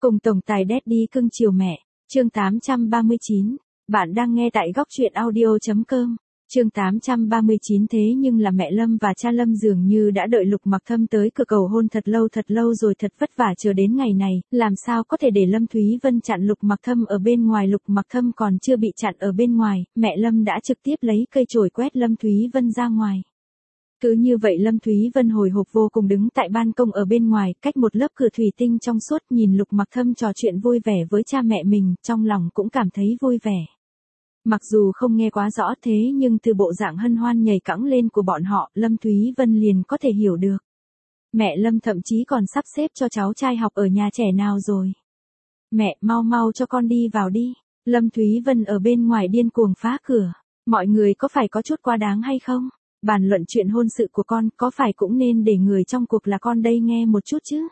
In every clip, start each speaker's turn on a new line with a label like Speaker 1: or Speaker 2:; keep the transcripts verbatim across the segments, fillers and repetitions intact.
Speaker 1: Cùng tổng tài Daddy cưng chiều mẹ, chương tám trăm ba mươi chín. Bạn đang nghe tại góc truyện audio.com. Chương tám trăm ba mươi chín. Thế nhưng là mẹ Lâm và cha Lâm dường như đã đợi Lục Mặc Thâm tới cửa cầu hôn thật lâu thật lâu rồi, thật vất vả chờ đến ngày này, làm sao có thể để Lâm Thúy Vân chặn Lục Mặc Thâm ở bên ngoài. Lục Mặc Thâm còn chưa bị chặn ở bên ngoài, mẹ Lâm đã trực tiếp lấy cây chổi quét Lâm Thúy Vân ra ngoài. Cứ như vậy Lâm Thúy Vân hồi hộp vô cùng đứng tại ban công ở bên ngoài, cách một lớp cửa thủy tinh trong suốt, nhìn Lục Mặc Thâm trò chuyện vui vẻ với cha mẹ mình, trong lòng cũng cảm thấy vui vẻ. Mặc dù không nghe quá rõ thế nhưng từ bộ dạng hân hoan nhảy cẫng lên của bọn họ, Lâm Thúy Vân liền có thể hiểu được. Mẹ Lâm thậm chí còn sắp xếp cho cháu trai học ở nhà trẻ nào rồi. Mẹ, mau mau cho con đi vào đi. Lâm Thúy Vân ở bên ngoài điên cuồng phá cửa. Mọi người có phải có chút quá đáng hay không? Bàn luận chuyện hôn sự của con, có phải cũng nên để người trong cuộc là con đây nghe một chút chứ?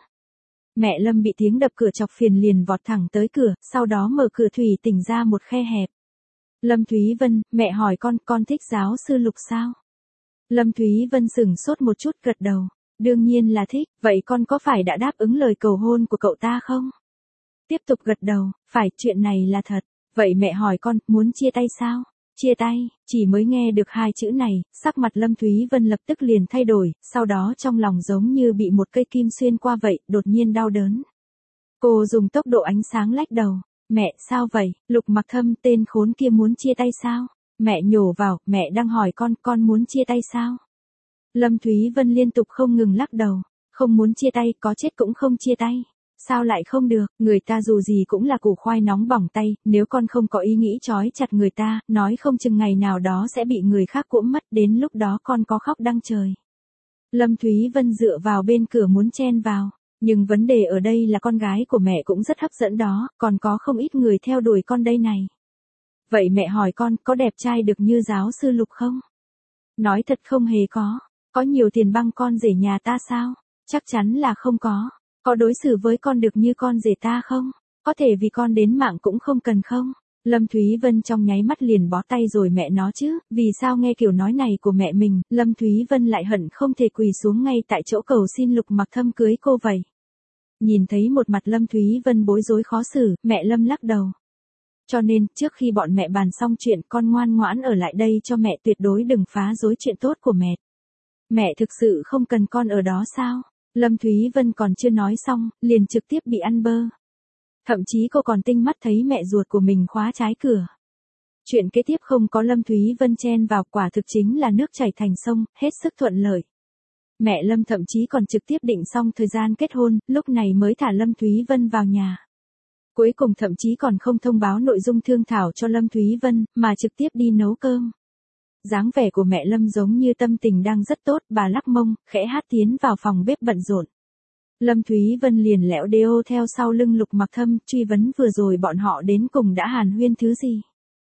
Speaker 1: Mẹ Lâm bị tiếng đập cửa chọc phiền liền vọt thẳng tới cửa, sau đó mở cửa thủy tỉnh ra một khe hẹp. Lâm Thúy Vân, mẹ hỏi con, con thích giáo sư Lục sao? Lâm Thúy Vân sửng sốt một chút, gật đầu. Đương nhiên là thích, vậy con có phải đã đáp ứng lời cầu hôn của cậu ta không? Tiếp tục gật đầu, phải, chuyện này là thật. Vậy mẹ hỏi con, muốn chia tay sao? Chia tay, chỉ mới nghe được hai chữ này, sắc mặt Lâm Thúy Vân lập tức liền thay đổi, sau đó trong lòng giống như bị một cây kim xuyên qua vậy, đột nhiên đau đớn. Cô dùng tốc độ ánh sáng lách đầu. Mẹ, sao vậy? Lục Mặc Thâm tên khốn kia muốn chia tay sao? Mẹ nhổ vào, mẹ đang hỏi con, con muốn chia tay sao? Lâm Thúy Vân liên tục không ngừng lắc đầu. Không muốn chia tay, có chết cũng không chia tay. Sao lại không được, người ta dù gì cũng là củ khoai nóng bỏng tay, nếu con không có ý nghĩ trói chặt người ta, nói không chừng ngày nào đó sẽ bị người khác cuỗm mất, đến lúc đó con có khóc đăng trời. Lâm Thúy Vân dựa vào bên cửa muốn chen vào, nhưng vấn đề ở đây là con gái của mẹ cũng rất hấp dẫn đó, còn có không ít người theo đuổi con đây này. Vậy mẹ hỏi con, có đẹp trai được như giáo sư Lục không? Nói thật không hề có, có nhiều tiền băng con rể nhà ta sao? Chắc chắn là không có. Có đối xử với con được như con rể ta không? Có thể vì con đến mạng cũng không cần không? Lâm Thúy Vân trong nháy mắt liền bó tay rồi, mẹ nó chứ, vì sao nghe kiểu nói này của mẹ mình, Lâm Thúy Vân lại hận không thể quỳ xuống ngay tại chỗ cầu xin Lục Mặc Thâm cưới cô vậy. Nhìn thấy một mặt Lâm Thúy Vân bối rối khó xử, mẹ Lâm lắc đầu. Cho nên, trước khi bọn mẹ bàn xong chuyện, con ngoan ngoãn ở lại đây cho mẹ, tuyệt đối đừng phá rối chuyện tốt của mẹ. Mẹ thực sự không cần con ở đó sao? Lâm Thúy Vân còn chưa nói xong, liền trực tiếp bị ăn bơ. Thậm chí cô còn tinh mắt thấy mẹ ruột của mình khóa trái cửa. Chuyện kế tiếp không có Lâm Thúy Vân chen vào, quả thực chính là nước chảy thành sông, hết sức thuận lợi. Mẹ Lâm thậm chí còn trực tiếp định xong thời gian kết hôn, lúc này mới thả Lâm Thúy Vân vào nhà. Cuối cùng thậm chí còn không thông báo nội dung thương thảo cho Lâm Thúy Vân, mà trực tiếp đi nấu cơm. Dáng vẻ của mẹ Lâm giống như tâm tình đang rất tốt, bà lắc mông, khẽ hát tiến vào phòng bếp bận rộn. Lâm Thúy Vân liền lẽo đêu theo sau lưng Lục Mặc Thâm, truy vấn vừa rồi bọn họ đến cùng đã hàn huyên thứ gì.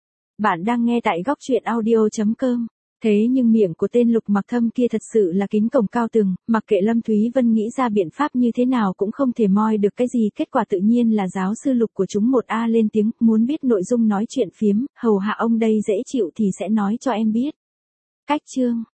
Speaker 1: Bạn đang nghe tại góc truyện audio.com. Thế nhưng miệng của tên Lục Mặc Thâm kia thật sự là kín cổng cao tường, mặc kệ Lâm Thúy Vân nghĩ ra biện pháp như thế nào cũng không thể moi được cái gì, kết quả tự nhiên là giáo sư Lục của chúng một A lên tiếng, muốn biết nội dung nói chuyện phiếm, hầu hạ ông đây dễ chịu thì sẽ nói cho em biết. Cách chương